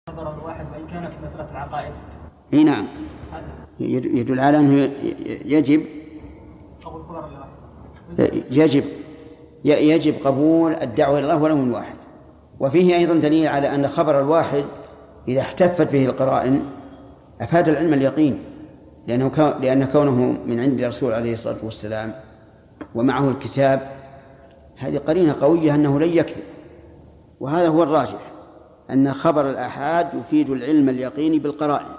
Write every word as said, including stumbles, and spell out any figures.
خبر الواحد وإن كان في مسألة العقائد. اي نعم، يدل على أنه يجب يجب يجب قبول الدعوة إلى الله ولو من واحد. وفيه أيضا دليل على أن خبر الواحد إذا احتفت به القرائن أفاد العلم اليقين، لأنه لأن كونه من عند الرسول عليه الصلاة والسلام ومعه الكتاب هذه قرينة قوية أنه لن يكذب. وهذا هو الراجح، أن خبر الآحاد يفيد العلم اليقيني بالقرائن.